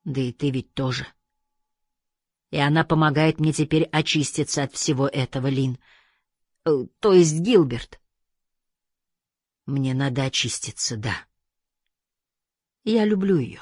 Да и ты ведь тоже. И она помогает мне теперь очиститься от всего этого, Лин. То есть Гилберт. Мне надо очиститься, да. Я люблю ее.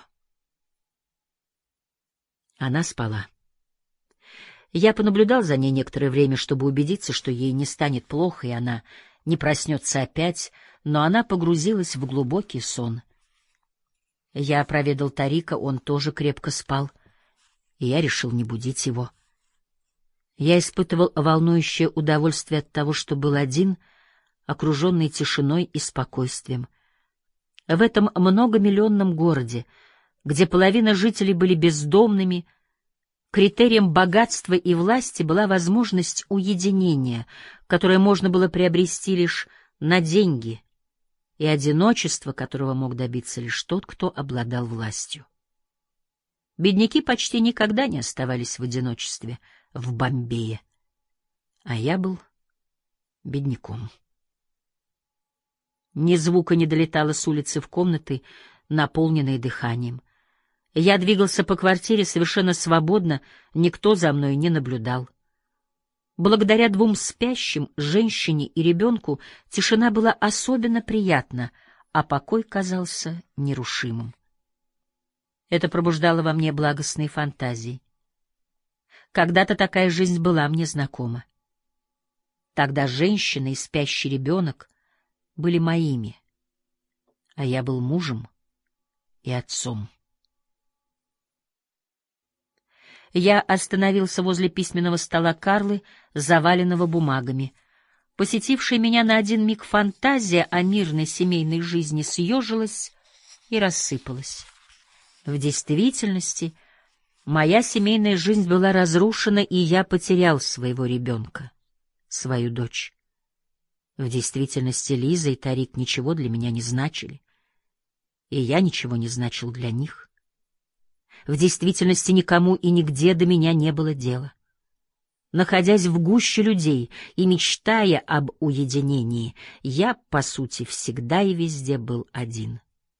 Она спала. Я понаблюдал за ней некоторое время, чтобы убедиться, что ей не станет плохо, и она не проснется опять, но она погрузилась в глубокий сон. Я проведал Тарика, он тоже крепко спал, и я решил не будить его. Я испытывал волнующее удовольствие от того, что был один, окруженный тишиной и спокойствием. В этом многомиллионном городе, где половина жителей были бездомными, критерием богатства и власти была возможность уединения, которое можно было приобрести лишь на деньги, и одиночество, которого мог добиться лишь тот, кто обладал властью. Бедняки почти никогда не оставались в одиночестве в Бомбее, а я был бедняком. Ни звука не долетало с улицы в комнаты, наполненные дыханием. Я двигался по квартире совершенно свободно, никто за мной не наблюдал. Благодаря двум спящим, женщине и ребенку, тишина была особенно приятна, а покой казался нерушимым. Это пробуждало во мне благостные фантазии. Когда-то такая жизнь была мне знакома. Тогда женщина и спящий ребенок были моими, а я был мужем и отцом. Я остановился возле письменного стола Карлы, заваленного бумагами. Посетившая меня на один миг фантазия о мирной семейной жизни съежилась и рассыпалась. В действительности моя семейная жизнь была разрушена, и я потерял своего ребенка, свою дочь. В действительности Лиза и Тарик ничего для меня не значили, и я ничего не значил для них. В действительности никому и нигде до меня не было дела. Находясь в гуще людей и мечтая об уединении, я, по сути, всегда и везде был один.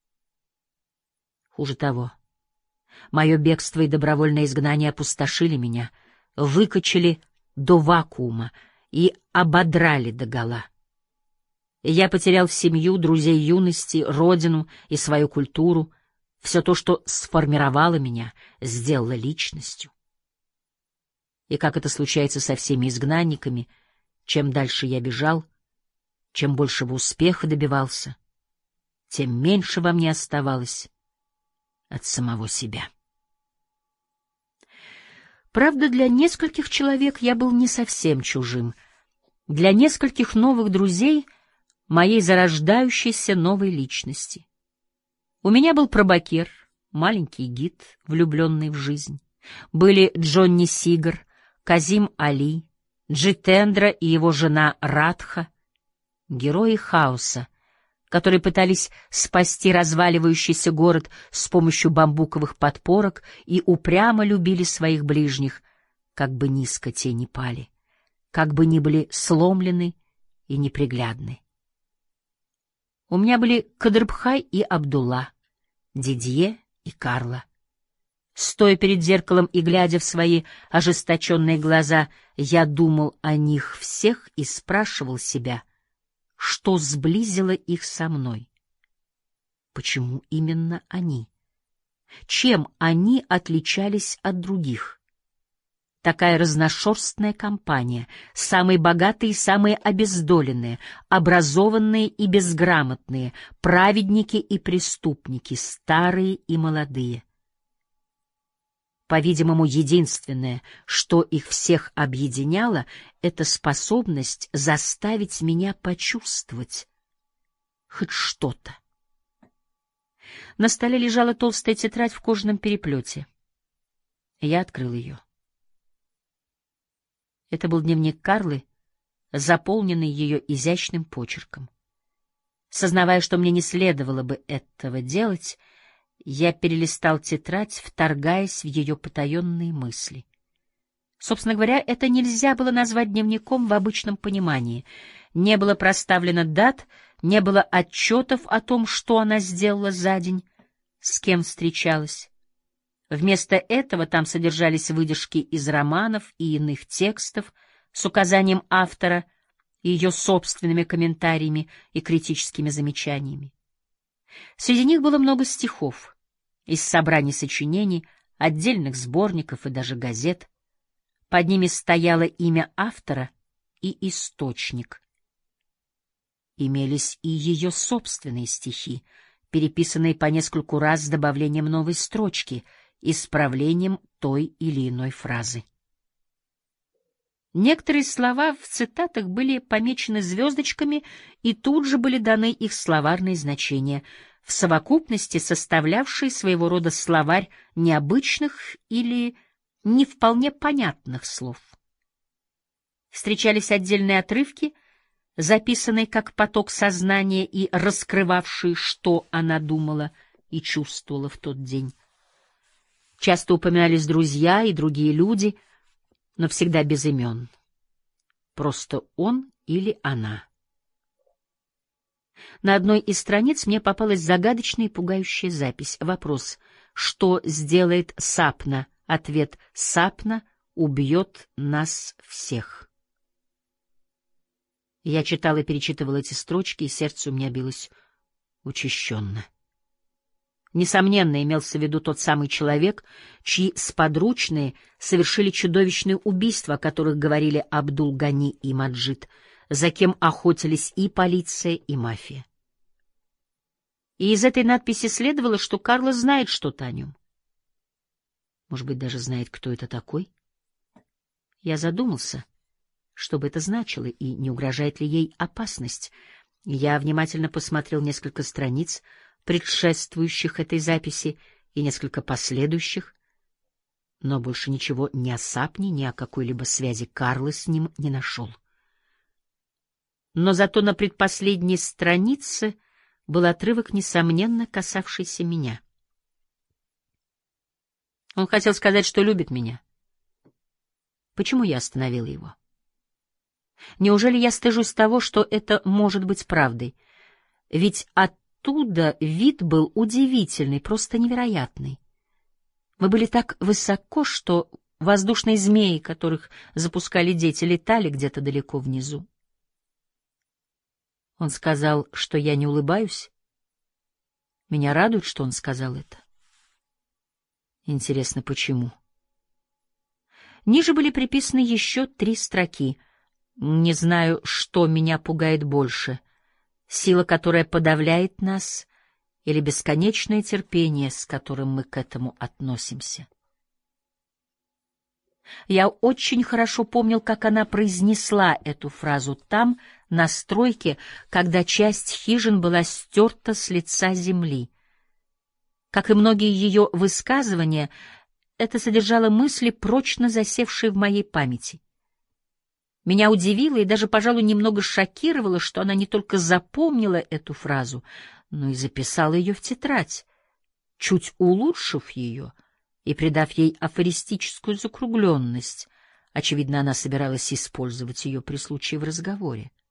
Хуже того, мое бегство и добровольное изгнание опустошили меня, выкачали до вакуума и ободрали догола. Я потерял семью, друзей юности, родину и свою культуру. Все то, что сформировало меня, сделало личностью. И как это случается со всеми изгнанниками, чем дальше я бежал, чем большего успеха добивался, тем меньше во мне оставалось от самого себя. Правда, для нескольких человек я был не совсем чужим. Для нескольких новых друзей моей зарождающейся новой личности. У меня был пробакер, маленький гид, влюбленный в жизнь. Были Джонни Сигар, Казим Али, Джитендра и его жена Радха, герои хаоса, которые пытались спасти разваливающийся город с помощью бамбуковых подпорок и упрямо любили своих ближних, как бы низко те ни пали, как бы ни были сломлены и неприглядны. У меня были Кадрбхай и Абдулла, Дидье и Карла. Стоя перед зеркалом и глядя в свои ожесточенные глаза, я думал о них всех и спрашивал себя, что сблизило их со мной. Почему именно они? Чем они отличались от других? Такая разношерстная компания, самые богатые и самые обездоленные, образованные и безграмотные, праведники и преступники, старые и молодые. По-видимому, единственное, что их всех объединяло, это способность заставить меня почувствовать хоть что-то. На столе лежала толстая тетрадь в кожаном переплете. Я открыл ее. Это был дневник Карлы, заполненный ее изящным почерком. Сознавая, что мне не следовало бы этого делать, я перелистал тетрадь, вторгаясь в ее потаенные мысли. Собственно говоря, это нельзя было назвать дневником в обычном понимании. Не было проставлено дат, не было отчетов о том, что она сделала за день, с кем встречалась. Вместо этого там содержались выдержки из романов и иных текстов с указанием автора и ее собственными комментариями и критическими замечаниями. Среди них было много стихов из собраний сочинений, отдельных сборников и даже газет. Под ними стояло имя автора и источник. Имелись и ее собственные стихи, переписанные по нескольку раз с добавлением новой строчки, исправлением той или иной фразы. Некоторые слова в цитатах были помечены звездочками, и тут же были даны их словарные значения, в совокупности составлявшие своего рода словарь необычных или не вполне понятных слов. Встречались отдельные отрывки, записанные как поток сознания и раскрывавшие, что она думала и чувствовала в тот день. Часто упоминались друзья и другие люди, но всегда без имен. Просто он или она. На одной из страниц мне попалась загадочная и пугающая запись. Вопрос: что сделает Сапна? Ответ: Сапна убьет нас всех. Я читал и перечитывал эти строчки, и сердце у меня билось учащенно. Несомненно, имелся в виду тот самый человек, чьи сподручные совершили чудовищные убийства, о которых говорили Абдул-Гани и Маджид, за кем охотились и полиция, и мафия. И из этой надписи следовало, что Карла знает что-то о нем. Может быть, даже знает, кто это такой? Я задумался, что бы это значило, и не угрожает ли ей опасность. Я внимательно посмотрел несколько страниц, предшествующих этой записи, и несколько последующих, но больше ничего ни о Сапне, ни о какой-либо связи Карлы с ним не нашел. Но зато на предпоследней странице был отрывок, несомненно, касавшийся меня. Он хотел сказать, что любит меня. Почему я остановила его? Неужели я стыжусь того, что это может быть правдой? Ведь оттуда вид был удивительный, просто невероятный. Мы были так высоко, что воздушные змеи, которых запускали дети, летали где-то далеко внизу. Он сказал, что я не улыбаюсь. Меня радует, что он сказал это. Интересно, почему? Ниже были приписаны еще 3 строки. Не знаю, что меня пугает больше: сила, которая подавляет нас, или бесконечное терпение, с которым мы к этому относимся. Я очень хорошо помнил, как она произнесла эту фразу там, на стройке, когда часть хижин была стерта с лица земли. Как и многие ее высказывания, это содержало мысли, прочно засевшие в моей памяти. Меня удивило и даже, пожалуй, немного шокировало, что она не только запомнила эту фразу, но и записала ее в тетрадь, чуть улучшив ее и придав ей афористическую закругленность. Очевидно, она собиралась использовать ее при случае в разговоре.